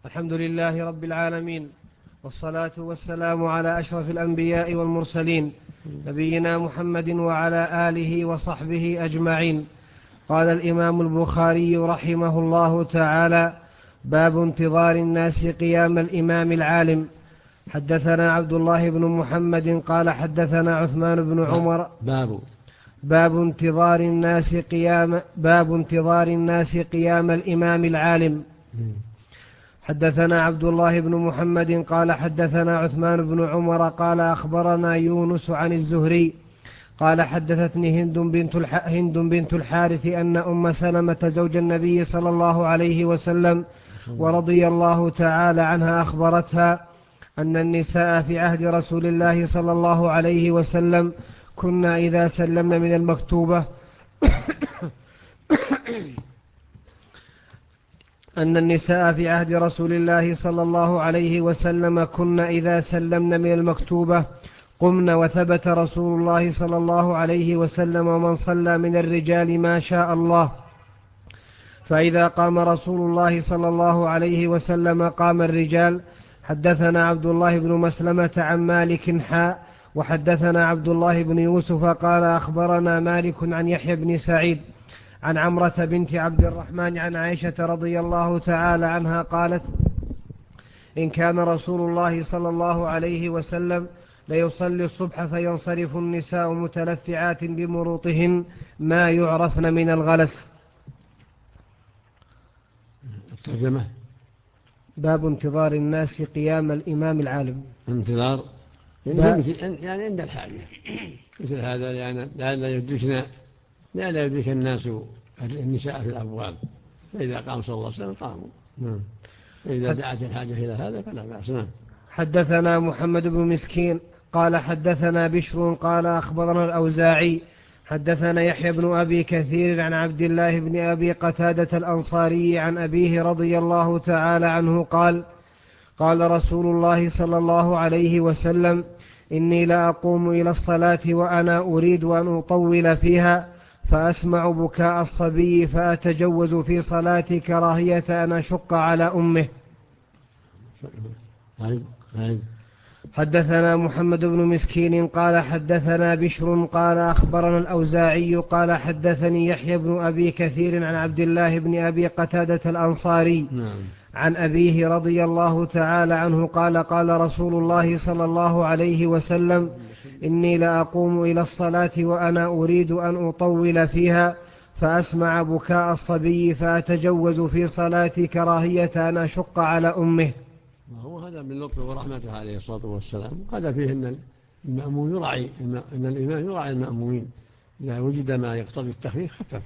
الحمد لله رب العالمين، والصلاة والسلام على أشرف الأنبياء والمرسلين نبينا محمد وعلى آله وصحبه أجمعين. قال الإمام البخاري رحمه الله تعالى: باب انتظار الناس قيام الإمام العالم. حدثنا عبد الله بن محمد قال حدثنا عثمان بن عمر. باب انتظار الناس قيام الإمام العالم. حدثنا عبد الله بن محمد قال حدثنا عثمان بن عمر قال أخبرنا يونس عن الزهري قال حدثتني هند بنت الحارث أن أم سلمة زوج النبي صلى الله عليه وسلم ورضي الله تعالى عنها أخبرتها أن النساء في عهد رسول الله صلى الله عليه وسلم كنا إذا سلمن من المكتوبة أن النساء في عهد رسول الله صلى الله عليه وسلم كنا إذا سلمن من المكتوبة قمن، وثبت رسول الله صلى الله عليه وسلم ومن صلى من الرجال ما شاء الله، فإذا قام رسول الله صلى الله عليه وسلم قام الرجال. حدثنا عبد الله بن مسلمة عن مالك وحدثنا عبد الله بن يوسف قال أخبرنا مالك عن يحيى بن سعيد عن عمرة بنت عبد الرحمن عن عائشة رضي الله تعالى عنها قالت: إن كان رسول الله صلى الله عليه وسلم ليصلي الصبح فينصرف النساء متلفعات بمروطهن ما يعرفن من الغلس. الترجمة: باب انتظار الناس قيام الإمام العالم. انتظار يعني عند الحاجة مثل هذا، يعني لا يدرك الناس النساء في الأبواب، فإذا قام صلى الله عليه وسلم قاموا. فإذا دعت الحاجة إلى هذا فلا بأس. حدثنا محمد بن مسكين قال حدثنا بشر قال أخبرنا الأوزاعي حدثنا يحيى بن أبي كثير عن عبد الله بن أبي قتادة الأنصاري عن أبيه رضي الله تعالى عنه قال رسول الله صلى الله عليه وسلم: إني لأقوم إلى الصلاة وأنا أريد أن أطول فيها، فأسمع بكاء الصبي فأتجوز في صلاتي كراهية أن أشق على أمه. حدثنا محمد بن مسكين قال حدثنا بشر قال أخبرنا الأوزاعي قال حدثني يحيى بن أبي كثير عن عبد الله بن أبي قتادة الأنصاري عن أبيه رضي الله تعالى عنه قال رسول الله صلى الله عليه وسلم: إني لأقوم إلى الصلاة وأنا أريد أن أطول فيها، فأسمع بكاء الصبي فأتجوز في صلاتي كراهية أن أشق على أمه. وهو هذا من لطفه ورحمته عليه الصلاة والسلام. هذا فيه أن المأموم يراعي، أن الإمام يراعي المأمومين، إذا وجد ما يقتضي التخفيف خفف.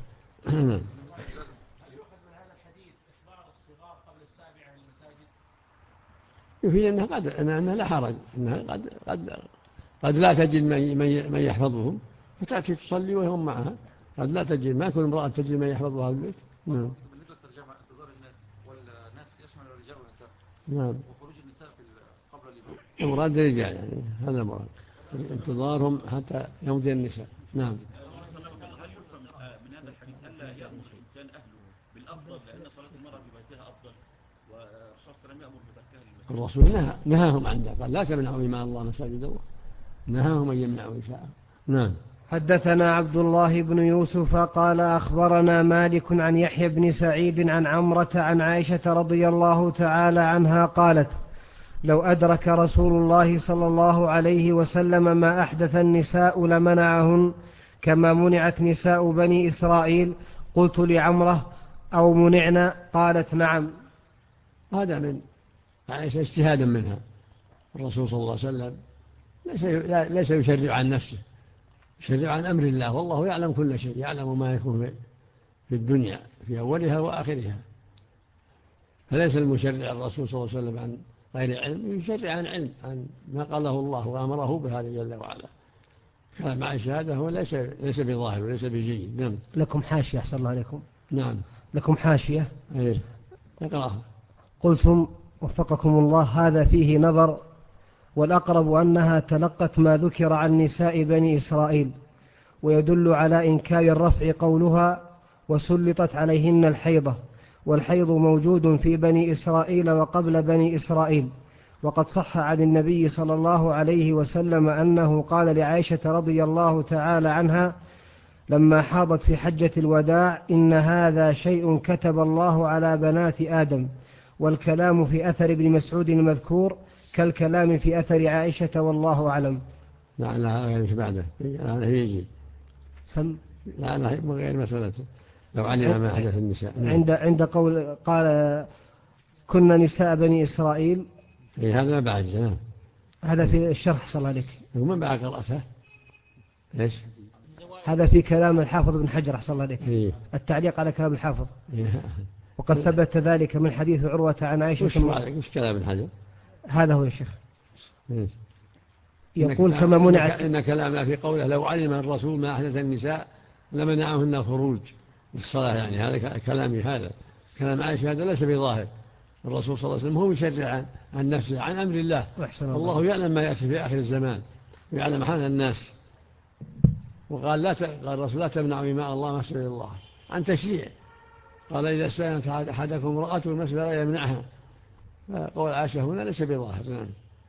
يفيد أنها لا حرج، أنها قد لا تجد من يحفظهم فتأتي تصلي وهم معها. قد لا تجد، ما كل امرأة تجد من يحفظها في البيت. بالنسبة للترجمة: انتظار الناس، والناس يشمل الرجال والنساء. وخروج النساء قبل الإمام. مراد الرجال، يعني هذا مراد انتظارهم حتى يمضي النساء. هل يفهم من هذا الحديث ألا يأمر الإنسان أهله بالأفضل، لأن صلاة المرأة في بيتها أفضل، والرسول صلى الله عليه وسلم يأمر بتركها للمساجد؟ الرسول نهاهم عن ذلك، قال: لا تمنعوا إماء الله مساجد الله، نهاهم أن يمنعوا نساءهم. حدثنا عبد الله بن يوسف قال أخبرنا مالك عن يحيى بن سعيد عن عمرة عن عائشة رضي الله تعالى عنها قالت: لو أدرك رسول الله صلى الله عليه وسلم ما أحدث النساء لمنعهن كما منعت نساء بني إسرائيل. قلت لعمرة: أو منعنا؟ قالت: نعم. هذا من عائشة اجتهادا منها. الرسول صلى الله عليه وسلم ليس يشرع عن نفسه، يشرع عن أمر الله، والله يعلم كل شيء، يعلم ما يكون في الدنيا في أولها وآخرها. فليس المشرع الرسول صلى الله عليه وسلم عن غير علم، يشرع عن علم، عن ما قاله الله وأمره بهذا جل وعلا. كان مع الشهادة هو ليس بظاهر وليس بجيد. نعم. لكم حاشية أحسن الله عليكم. نعم، لكم حاشية. اقرأها. قلتم وفقكم الله: هذا فيه نظر، والأقرب أنها تلقت ما ذكر عن نساء بني إسرائيل، ويدل على إنكار الرفع قولها: وسلطت عليهن الحيضة، والحيض موجود في بني إسرائيل وقبل بني إسرائيل. وقد صح عن النبي صلى الله عليه وسلم أنه قال لعائشة رضي الله تعالى عنها لما حاضت في حجة الوداع: إن هذا شيء كتب الله على بنات آدم. والكلام في أثر ابن مسعود المذكور كالكلام في أثر عائشة والله أعلم. لا غير بعده هذا يجي سم لا غير مسألة لو علم ما حدث النساء. عند قول قال كنا نساء بني إسرائيل. هذا ما بعد هذا في الشرح صلى الله عليك وما بعد قرأته ليش هذا في كلام الحافظ بن حجر أحسن الله عليك. التعليق على كلام الحافظ. وقد ثبت ذلك من حديث عروة عن عائشة. وش كلام ابن حجر؟ هذا هو يا شيخ. يقول كما منعت إن كلامه في قوله لو علم الرسول ما أحدث النساء لمنعهن الخروج للصلاة، يعني هذا كلامي. هذا كلام عائشة هذا ليس بظاهر. الرسول صلى الله عليه وسلم هو يشرع عن نفسه عن أمر الله. الله يعلم ما يأتي في آخر الزمان ويعلم حال الناس. وقال قال الرسول لا تمنعوا إماء الله مسجد الله عن تشريع. قال إذا استأذنت أحدكم امرأته المسجد لا يمنعها. قول عائشة هنا ليس بظاهر.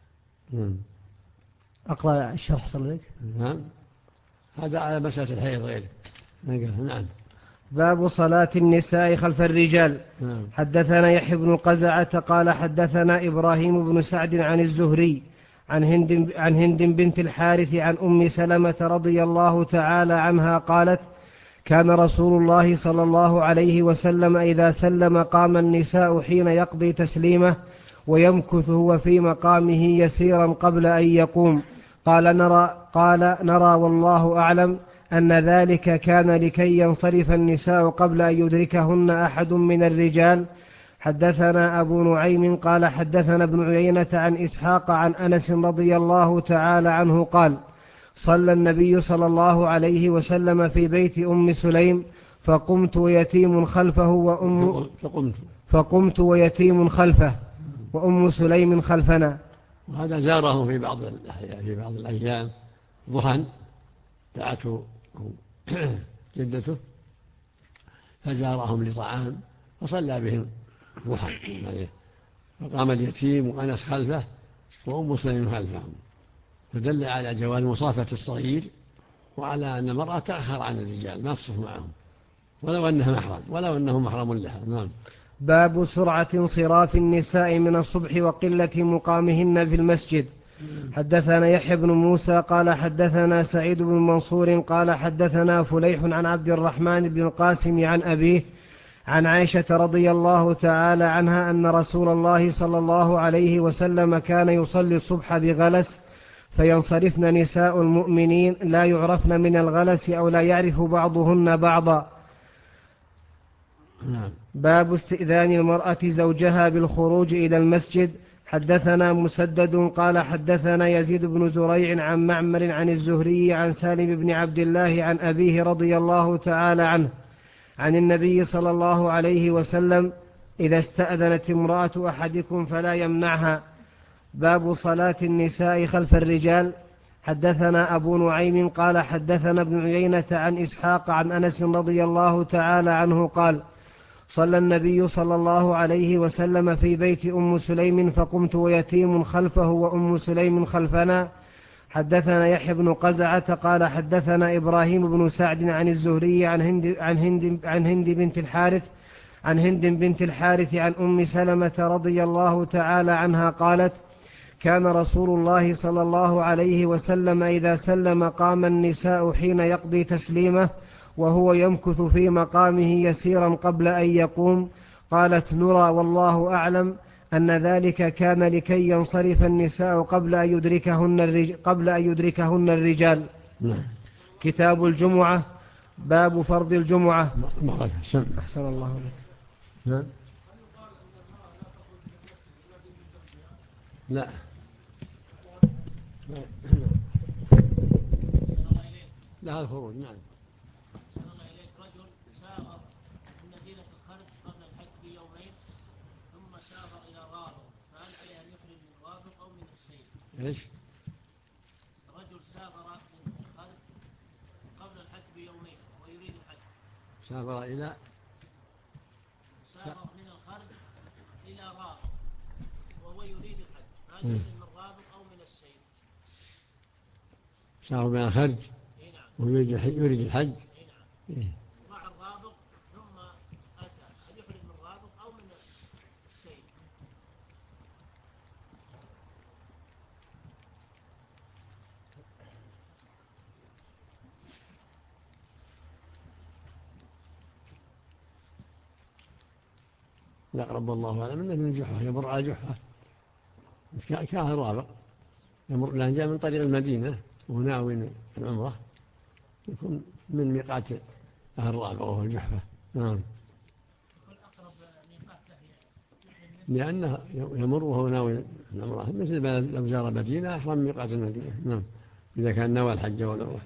أقرأ الشرح صلى الله عليه وسلم. نعم هذا على مسألة الحيض غيره. نعم. باب صلاة النساء خلف الرجال. حدثنا يحيى بن القزعة قال حدثنا إبراهيم بن سعد عن الزهري عن هند بنت الحارث عن أم سلمة رضي الله تعالى عنها قالت: كان رسول الله صلى الله عليه وسلم إذا سلم قام النساء حين يقضي تسليمه ويمكث هو في مقامه يسيرا قبل أن يقوم. قال نرى والله أعلم أن ذلك كان لكي ينصرف النساء قبل أن يدركهن أحد من الرجال. حدثنا أبو نعيم قال حدثنا ابن عيينة عن إسحاق عن أنس رضي الله تعالى عنه قال: صلى النبي صلى الله عليه وسلم في بيت أم سليم فقمت ويتيم خلفه وأم سليم خلفنا. وهذا زاره في بعض الأيام ضحى دعته جدته فزارهم لطعام فصلى بهم ضحى. فقام اليتيم وأنس خلفه وأم سليم خلفهم، فدل على جواز مصافة الصغير وعلى أن المرأة تأخر عن الرجال ما تصف معهم ولو أنه محرم لها. نعم. باب سرعة انصراف النساء من الصبح وقلة مقامهن في المسجد. حدثنا يحيى بن موسى قال حدثنا سعيد بن منصور قال حدثنا فليح عن عبد الرحمن بن القاسم عن أبيه عن عائشة رضي الله تعالى عنها أن رسول الله صلى الله عليه وسلم كان يصلي الصبح بغلس فينصرفن نساء المؤمنين لا يعرفن من الغلس أو لا يعرف بعضهن بعضا. باب استئذان المرأة زوجها بالخروج إلى المسجد. حدثنا مسدد قال حدثنا يزيد بن زريع عن معمر عن الزهري عن سالم بن عبد الله عن أبيه رضي الله تعالى عنه عن النبي صلى الله عليه وسلم: إذا استأذنت امرأة أحدكم فلا يمنعها. باب صلاة النساء خلف الرجال. حدثنا أبو نعيم قال حدثنا ابن عيينة عن إسحاق عن أنس رضي الله تعالى عنه قال: صلى النبي صلى الله عليه وسلم في بيت أم سليم فقمت ويتيم خلفه وأم سليم خلفنا. حدثنا يحيى بن قزعة قال حدثنا إبراهيم بن سعد عن الزهري عن هند بنت الحارث عن أم سلمة رضي الله تعالى عنها قالت: كان رسول الله صلى الله عليه وسلم إذا سلم قام النساء حين يقضي تسليمه وهو يمكث في مقامه يسيرا قبل أن يقوم. قالت: نرى والله أعلم أن ذلك كان لكي ينصرف النساء قبل أن يدركهن الرجال. كتاب الجمعة. باب فرض الجمعة. أحسن الله لك. لا لا الخروج. نعم. رجل سافر من مدينة الخرج قبل الحج بيومين ثم سافر إلى رابغ، فهل عليه أن يخرج من رابغ أو من السيل؟ إيش؟ رجل سافر من الخرج قبل الحج بيومين ويريد الحج. سافر يحرم من الرابط أو من السير. سافر من الخرج ويريد الحج. مع الرابط ثم أتى، هل يحرم من الرابط أو من السير؟ لا رب الله أعلم أنه من الجحفة، يمر على الجحفة كاهل رابع، يمر لأن جاء من طريق المدينة وناوي العمرة يكون من ميقات أهل رابع وهو الجحفة. نعم. لأنه يمر وهو ناوي العمرة، مثل لو زار مدينة أحرم ميقات المدينة. نعم، إذا كان نوى الحج والعمرة.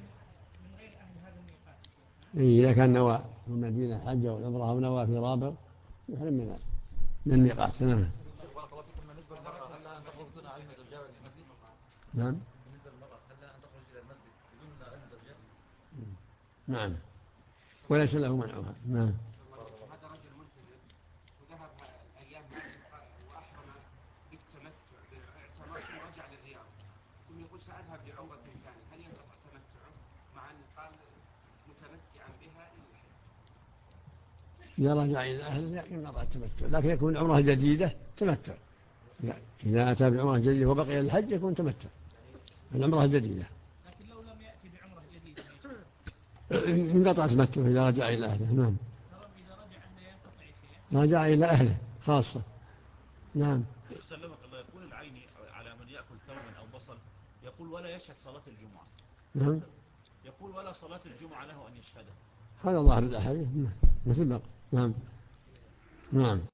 إذا كان نوى في المدينة الحج والعمرة أو نوى في رابع يحرم من ميقات. نعم. بالنسبة للمرأة هل لها أن تخرج دون علم زوجها للمسجد؟ نعم. بالنسبة للمرأة هل لها أن تخرج إلى المسجد بدون علم زوجها؟ نعم، وليس له منعها. نعم. هذا رجل ملتزم وذهب الأيام هذه وأحرم بالتمتع باعتمار ثم رجع للرياض ثم يقول سأذهب لعمرة ثانية، هل ينقطع تمتعه مع أن قال متمتعا بها إلى الحج؟ إذا رجع إلى أهله ينقطع التمتع، لكن يكون عمره جديدة تمتع. إذا أتى بعمرة جديدة وبقي الحج يكون تمتع العمرة الجديدة. لكن لو لم يأتي بعمرة جديدة انقطع تمتع إذا رجع إلى أهله. نعم. إذا رجع أنه ينقطع شيء. رجع إلى أهله خاصة. نعم. سلمك الله. يقول العيني على من يأكل ثوما أو بصل يقول ولا يشهد صلاة الجمعة. نعم. يقول ولا صلاة الجمعة له أن يشهدها. هذا ظاهر الأحاديث مثل بقى. نعم. نعم.